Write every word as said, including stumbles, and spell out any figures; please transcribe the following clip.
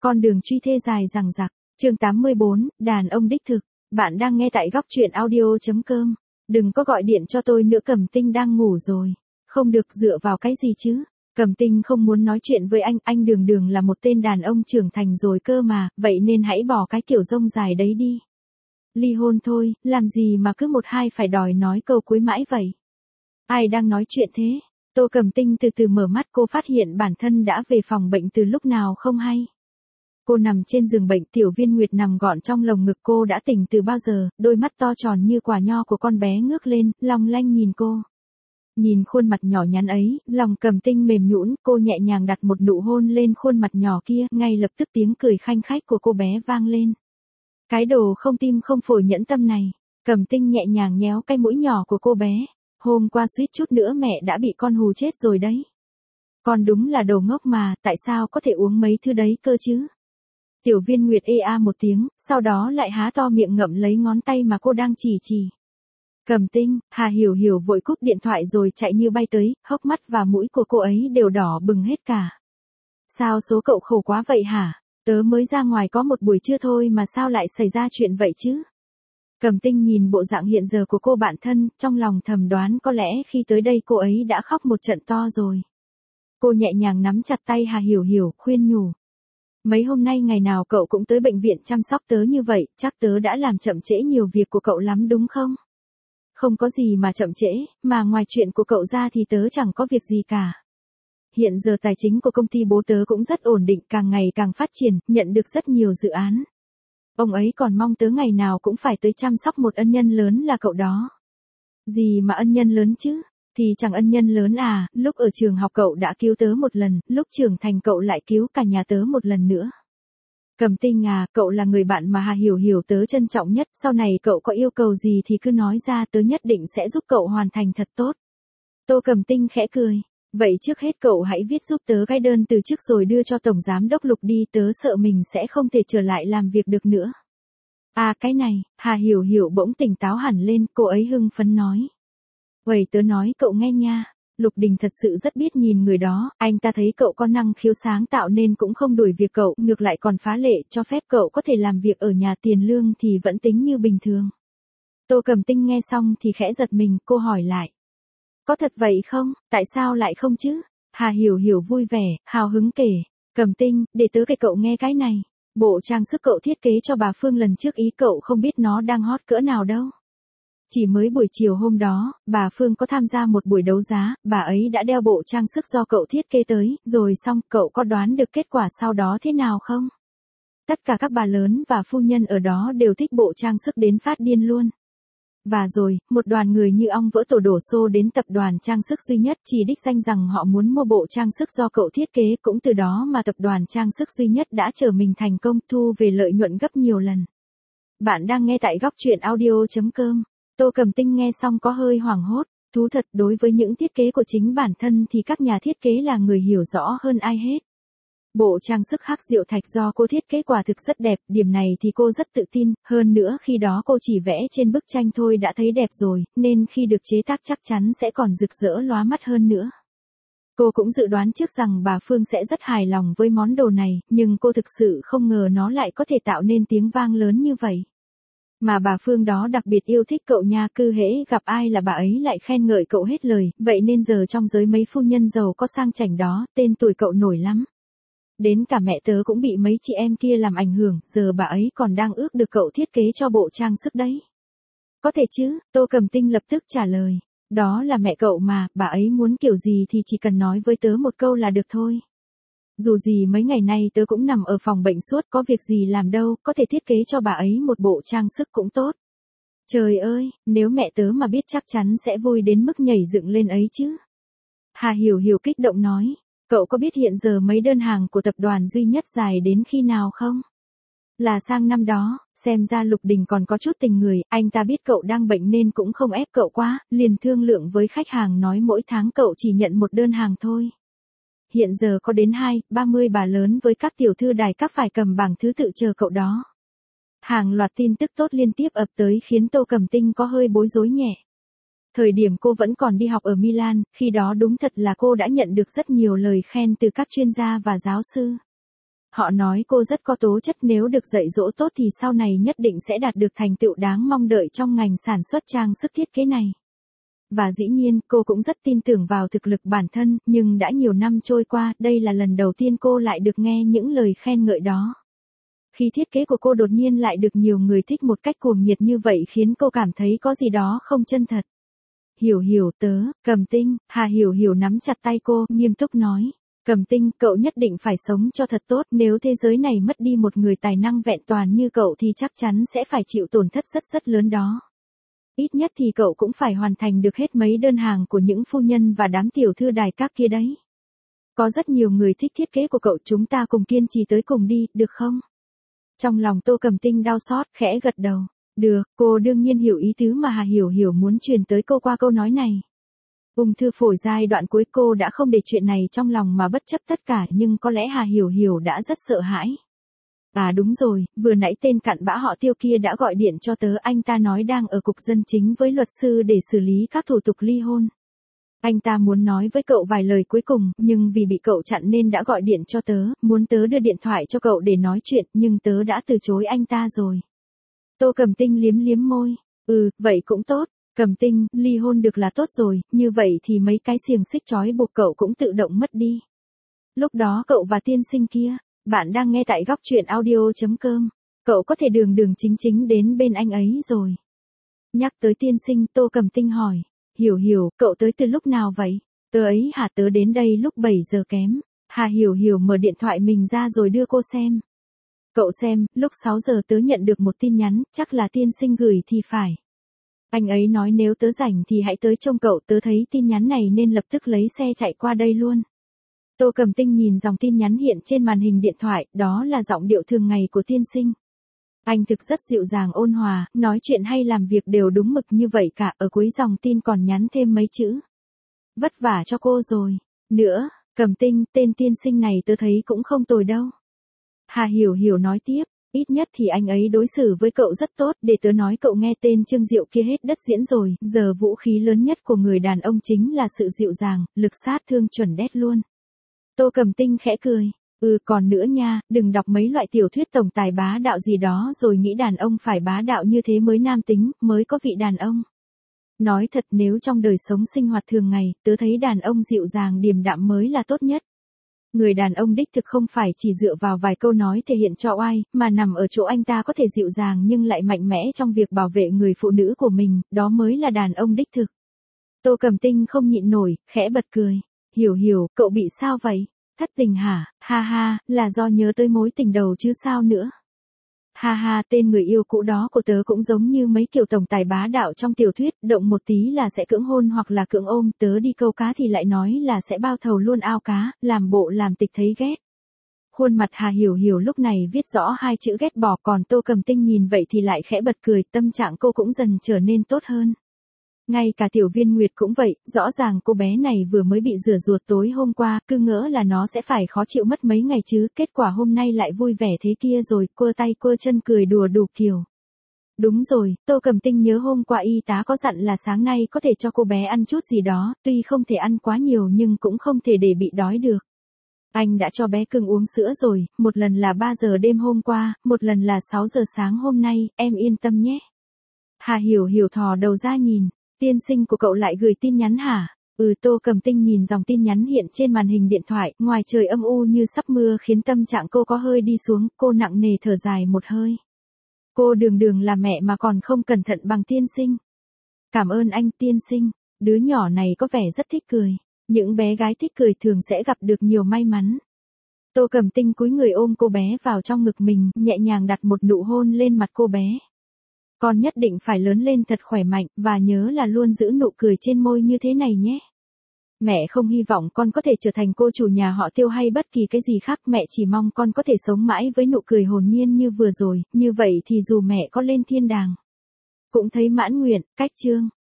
Con đường truy thê dài dằng dặc. Chương tám mươi bốn, đàn ông đích thực. Bạn đang nghe tại góc truyện audio chấm com. Đừng có gọi điện cho tôi nữa, Cẩm Tinh đang ngủ rồi. Không được, dựa vào cái gì chứ? Cẩm Tinh không muốn nói chuyện với anh, anh đường đường là một tên đàn ông trưởng thành rồi cơ mà, vậy nên hãy bỏ cái kiểu rông dài đấy đi. Ly hôn thôi, làm gì mà cứ một hai phải đòi nói câu cuối mãi vậy? Ai đang nói chuyện thế? Tô Cẩm Tinh từ từ mở mắt, cô phát hiện bản thân đã về phòng bệnh từ lúc nào không hay. Cô nằm trên giường bệnh, Tiểu Viên Nguyệt nằm gọn trong lồng ngực cô đã tỉnh từ bao giờ, đôi mắt to tròn như quả nho của con bé ngước lên, long lanh nhìn cô. Nhìn khuôn mặt nhỏ nhắn ấy, lòng Cẩm Tinh mềm nhũn, cô nhẹ nhàng đặt một nụ hôn lên khuôn mặt nhỏ kia, ngay lập tức tiếng cười khanh khách của cô bé vang lên. Cái đồ không tim không phổi nhẫn tâm này. Cẩm Tinh nhẹ nhàng nhéo cái mũi nhỏ của cô bé. Hôm qua suýt chút nữa mẹ đã bị con hù chết rồi đấy. Con đúng là đồ ngốc mà, tại sao có thể uống mấy thứ đấy cơ chứ? Tiểu Viên Nguyệt ê a một tiếng, sau đó lại há to miệng ngậm lấy ngón tay mà cô đang chỉ chỉ. Cẩm Tinh, Hà Hiểu Hiểu vội cúp điện thoại rồi chạy như bay tới, hốc mắt và mũi của cô ấy đều đỏ bừng hết cả. Sao số cậu khổ quá vậy hả? Tớ mới ra ngoài có một buổi trưa thôi mà sao lại xảy ra chuyện vậy chứ? Cẩm Tinh nhìn bộ dạng hiện giờ của cô bạn thân, trong lòng thầm đoán có lẽ khi tới đây cô ấy đã khóc một trận to rồi. Cô nhẹ nhàng nắm chặt tay Hà Hiểu Hiểu, khuyên nhủ. Mấy hôm nay ngày nào cậu cũng tới bệnh viện chăm sóc tớ như vậy, chắc tớ đã làm chậm trễ nhiều việc của cậu lắm đúng không? Không có gì mà chậm trễ, mà ngoài chuyện của cậu ra thì tớ chẳng có việc gì cả. Hiện giờ tài chính của công ty bố tớ cũng rất ổn định, càng ngày càng phát triển, nhận được rất nhiều dự án. Ông ấy còn mong tớ ngày nào cũng phải tới chăm sóc một ân nhân lớn là cậu đó. Gì mà ân nhân lớn chứ? Thì chẳng ân nhân lớn à, lúc ở trường học cậu đã cứu tớ một lần, lúc trưởng thành cậu lại cứu cả nhà tớ một lần nữa. Cẩm Tinh à, cậu là người bạn mà Hà Hiểu Hiểu tớ trân trọng nhất, sau này cậu có yêu cầu gì thì cứ nói ra, tớ nhất định sẽ giúp cậu hoàn thành thật tốt. Tô Cẩm Tinh khẽ cười. Vậy trước hết cậu hãy viết giúp tớ cái đơn từ chức rồi đưa cho Tổng Giám Đốc Lục đi, tớ sợ mình sẽ không thể trở lại làm việc được nữa. À cái này, Hà Hiểu Hiểu bỗng tỉnh táo hẳn lên, cô ấy hưng phấn nói. Vậy tớ nói cậu nghe nha, Lục Đình thật sự rất biết nhìn người đó, anh ta thấy cậu có năng khiếu sáng tạo nên cũng không đuổi việc cậu, ngược lại còn phá lệ, cho phép cậu có thể làm việc ở nhà, tiền lương thì vẫn tính như bình thường. Tô Cẩm Tinh nghe xong thì khẽ giật mình, cô hỏi lại. Có thật vậy không, tại sao lại không chứ? Hà Hiểu Hiểu vui vẻ, hào hứng kể. Cẩm Tinh, để tớ kể cậu nghe cái này. Bộ trang sức cậu thiết kế cho bà Phương lần trước ý cậu không biết nó đang hot cỡ nào đâu. Chỉ mới buổi chiều hôm đó, bà Phương có tham gia một buổi đấu giá, bà ấy đã đeo bộ trang sức do cậu thiết kế tới, rồi xong, cậu có đoán được kết quả sau đó thế nào không? Tất cả các bà lớn và phu nhân ở đó đều thích bộ trang sức đến phát điên luôn. Và rồi, một đoàn người như ong vỡ tổ đổ xô đến tập đoàn trang sức duy nhất, chỉ đích danh rằng họ muốn mua bộ trang sức do cậu thiết kế, cũng từ đó mà tập đoàn trang sức duy nhất đã trở mình thành công, thu về lợi nhuận gấp nhiều lần. Bạn đang nghe tại góc truyện audio chấm com. Tô Cẩm Tinh nghe xong có hơi hoảng hốt, thú thật đối với những thiết kế của chính bản thân thì các nhà thiết kế là người hiểu rõ hơn ai hết. Bộ trang sức hắc diệu thạch do cô thiết kế quả thực rất đẹp, điểm này thì cô rất tự tin, hơn nữa khi đó cô chỉ vẽ trên bức tranh thôi đã thấy đẹp rồi, nên khi được chế tác chắc chắn sẽ còn rực rỡ lóa mắt hơn nữa. Cô cũng dự đoán trước rằng bà Phương sẽ rất hài lòng với món đồ này, nhưng cô thực sự không ngờ nó lại có thể tạo nên tiếng vang lớn như vậy. Mà bà Phương đó đặc biệt yêu thích cậu nha, cứ hễ gặp ai là bà ấy lại khen ngợi cậu hết lời, vậy nên giờ trong giới mấy phu nhân giàu có sang chảnh đó, tên tuổi cậu nổi lắm. Đến cả mẹ tớ cũng bị mấy chị em kia làm ảnh hưởng, giờ bà ấy còn đang ước được cậu thiết kế cho bộ trang sức đấy. Có thể chứ, Tô Cẩm Tinh lập tức trả lời. Đó là mẹ cậu mà, bà ấy muốn kiểu gì thì chỉ cần nói với tớ một câu là được thôi. Dù gì mấy ngày nay tớ cũng nằm ở phòng bệnh suốt, có việc gì làm đâu, có thể thiết kế cho bà ấy một bộ trang sức cũng tốt. Trời ơi, nếu mẹ tớ mà biết chắc chắn sẽ vui đến mức nhảy dựng lên ấy chứ. Hà Hiểu Hiểu kích động nói. Cậu có biết hiện giờ mấy đơn hàng của tập đoàn duy nhất dài đến khi nào không? Là sang năm đó, xem ra Lục Đình còn có chút tình người, anh ta biết cậu đang bệnh nên cũng không ép cậu quá, liền thương lượng với khách hàng nói mỗi tháng cậu chỉ nhận một đơn hàng thôi. Hiện giờ có đến hai, ba mươi bà lớn với các tiểu thư đài các phải cầm bảng thứ tự chờ cậu đó. Hàng loạt tin tức tốt liên tiếp ập tới khiến Tô Cẩm Tinh có hơi bối rối nhẹ. Thời điểm cô vẫn còn đi học ở Milan, khi đó đúng thật là cô đã nhận được rất nhiều lời khen từ các chuyên gia và giáo sư. Họ nói cô rất có tố chất, nếu được dạy dỗ tốt thì sau này nhất định sẽ đạt được thành tựu đáng mong đợi trong ngành sản xuất trang sức thiết kế này. Và dĩ nhiên, cô cũng rất tin tưởng vào thực lực bản thân, nhưng đã nhiều năm trôi qua, đây là lần đầu tiên cô lại được nghe những lời khen ngợi đó. Khi thiết kế của cô đột nhiên lại được nhiều người thích một cách cuồng nhiệt như vậy khiến cô cảm thấy có gì đó không chân thật. Hiểu Hiểu tớ, Cầm Tinh, Hà Hiểu Hiểu nắm chặt tay cô, nghiêm túc nói. Cầm Tinh, cậu nhất định phải sống cho thật tốt, nếu thế giới này mất đi một người tài năng vẹn toàn như cậu thì chắc chắn sẽ phải chịu tổn thất rất rất lớn đó. Ít nhất thì cậu cũng phải hoàn thành được hết mấy đơn hàng của những phu nhân và đám tiểu thư đài các kia đấy. Có rất nhiều người thích thiết kế của cậu, chúng ta cùng kiên trì tới cùng đi, được không? Trong lòng Tô Cầm Tinh đau xót, khẽ gật đầu. Được, cô đương nhiên hiểu ý tứ mà Hà Hiểu Hiểu muốn truyền tới cô qua câu nói này. Ung thư phổi giai đoạn cuối, cô đã không để chuyện này trong lòng mà bất chấp tất cả, nhưng có lẽ Hà Hiểu Hiểu đã rất sợ hãi. À đúng rồi, vừa nãy tên cặn bã họ Tiêu kia đã gọi điện cho tớ, anh ta nói đang ở cục dân chính với luật sư để xử lý các thủ tục ly hôn. Anh ta muốn nói với cậu vài lời cuối cùng, nhưng vì bị cậu chặn nên đã gọi điện cho tớ, muốn tớ đưa điện thoại cho cậu để nói chuyện, nhưng tớ đã từ chối anh ta rồi. Tô Cầm Tinh liếm liếm môi. Ừ, vậy cũng tốt. Cầm Tinh, ly hôn được là tốt rồi, như vậy thì mấy cái xiềng xích trói buộc cậu cũng tự động mất đi. Lúc đó cậu và tiên sinh kia, bạn đang nghe tại góc truyện audio chấm com, cậu có thể đường đường chính chính đến bên anh ấy rồi. Nhắc tới tiên sinh, Tô Cầm Tinh hỏi. Hiểu Hiểu, cậu tới từ lúc nào vậy? Tớ ấy hả, tớ đến đây lúc bảy giờ kém. Hà Hiểu Hiểu mở điện thoại mình ra rồi đưa cô xem. Cậu xem, lúc sáu giờ tớ nhận được một tin nhắn, chắc là tiên sinh gửi thì phải. Anh ấy nói nếu tớ rảnh thì hãy tới trông cậu, tớ thấy tin nhắn này nên lập tức lấy xe chạy qua đây luôn. Tô Cầm Tinh nhìn dòng tin nhắn hiện trên màn hình điện thoại, đó là giọng điệu thường ngày của tiên sinh. Anh thực rất dịu dàng ôn hòa, nói chuyện hay làm việc đều đúng mực như vậy cả, ở cuối dòng tin còn nhắn thêm mấy chữ. Vất vả cho cô rồi. Nữa, Cầm Tinh, tên tiên sinh này tớ thấy cũng không tồi đâu. Hà Hiểu Hiểu nói tiếp, ít nhất thì anh ấy đối xử với cậu rất tốt, để tớ nói cậu nghe, tên Trương Diệu kia hết đất diễn rồi, giờ vũ khí lớn nhất của người đàn ông chính là sự dịu dàng, lực sát thương chuẩn đét luôn. Tô Cầm Tinh khẽ cười. Ừ, còn nữa nha, đừng đọc mấy loại tiểu thuyết tổng tài bá đạo gì đó rồi nghĩ đàn ông phải bá đạo như thế mới nam tính, mới có vị đàn ông. Nói thật, nếu trong đời sống sinh hoạt thường ngày, tớ thấy đàn ông dịu dàng điềm đạm mới là tốt nhất. Người đàn ông đích thực không phải chỉ dựa vào vài câu nói thể hiện cho oai, mà nằm ở chỗ anh ta có thể dịu dàng nhưng lại mạnh mẽ trong việc bảo vệ người phụ nữ của mình, đó mới là đàn ông đích thực. Tô Cầm Tinh không nhịn nổi, khẽ bật cười. Hiểu Hiểu, cậu bị sao vậy? Thất tình hả? Ha ha, là do nhớ tới mối tình đầu chứ sao nữa. Ha ha, tên người yêu cũ đó của tớ cũng giống như mấy kiểu tổng tài bá đạo trong tiểu thuyết, động một tí là sẽ cưỡng hôn hoặc là cưỡng ôm, tớ đi câu cá thì lại nói là sẽ bao thầu luôn ao cá, làm bộ làm tịch thấy ghét. Khuôn mặt Hà Hiểu Hiểu lúc này viết rõ hai chữ ghét bỏ, còn Tô Cầm Tinh nhìn vậy thì lại khẽ bật cười, tâm trạng cô cũng dần trở nên tốt hơn. Ngay cả Tiểu Viên Nguyệt cũng vậy, rõ ràng cô bé này vừa mới bị rửa ruột tối hôm qua, cứ ngỡ là nó sẽ phải khó chịu mất mấy ngày chứ, kết quả hôm nay lại vui vẻ thế kia rồi, quơ tay quơ chân cười đùa đủ kiểu. Đúng rồi, Tô Cầm Tinh nhớ hôm qua y tá có dặn là sáng nay có thể cho cô bé ăn chút gì đó, tuy không thể ăn quá nhiều nhưng cũng không thể để bị đói được. Anh đã cho bé cưng uống sữa rồi, một lần là ba giờ đêm hôm qua, một lần là sáu giờ sáng hôm nay, em yên tâm nhé. Hà Hiểu Hiểu thò đầu ra nhìn. Tiên sinh của cậu lại gửi tin nhắn hả? Ừ, Tô Cầm Tinh nhìn dòng tin nhắn hiện trên màn hình điện thoại, ngoài trời âm u như sắp mưa khiến tâm trạng cô có hơi đi xuống, cô nặng nề thở dài một hơi. Cô đường đường là mẹ mà còn không cẩn thận bằng tiên sinh. Cảm ơn anh tiên sinh, đứa nhỏ này có vẻ rất thích cười. Những bé gái thích cười thường sẽ gặp được nhiều may mắn. Tô Cầm Tinh cúi người ôm cô bé vào trong ngực mình, nhẹ nhàng đặt một nụ hôn lên mặt cô bé. Con nhất định phải lớn lên thật khỏe mạnh, và nhớ là luôn giữ nụ cười trên môi như thế này nhé. Mẹ không hy vọng con có thể trở thành cô chủ nhà họ Tiêu hay bất kỳ cái gì khác, mẹ chỉ mong con có thể sống mãi với nụ cười hồn nhiên như vừa rồi, như vậy thì dù mẹ có lên thiên đàng cũng thấy mãn nguyện. Cách chương